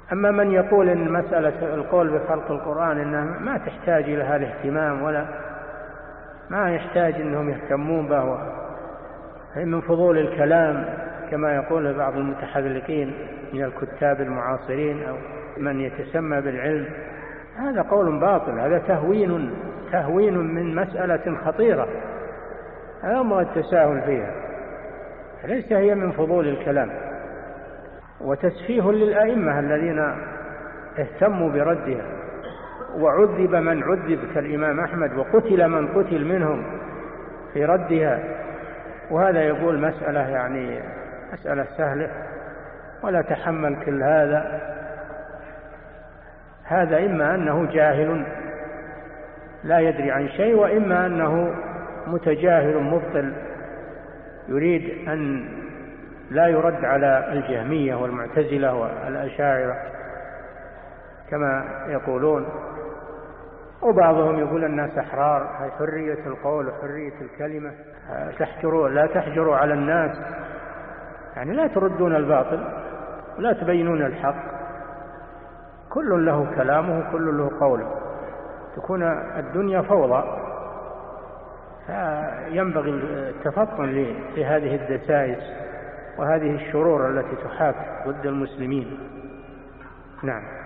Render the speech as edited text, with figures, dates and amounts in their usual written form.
أما من يقول إن مسألة القول بخلق القرآن إنها ما تحتاج إلى هذا الاهتمام ولا ما يحتاج إنهم يهتمون به من فضول الكلام كما يقول بعض المتحذلقين من الكتاب المعاصرين أو من يتسمى بالعلم، هذا قول باطل، هذا تهوين من مسألة خطيرة، هذا أمر التساهل فيها، ليس هي من فضول الكلام، وتسفيه للأئمة الذين اهتموا بردها، وعذب من عذب كالإمام أحمد، وقتل من قتل منهم في ردها، وهذا يقول مسألة يعني مسألة سهلة ولا تحمل كل هذا إما أنه جاهل لا يدري عن شيء، وإما أنه متجاهل مبطل يريد أن لا يرد على الجهمية والمعتزلة والأشاعرة كما يقولون. وبعضهم يقول الناس أحرار، هي حرية القول وحرية الكلمة، لا تحجروا على الناس، يعني لا تردون الباطل ولا تبينون الحق، كل له كلامه كل له قوله، تكون الدنيا فوضى، فينبغي التفطن لهذه الدسائس وهذه الشرور التي تحاك ضد المسلمين. نعم.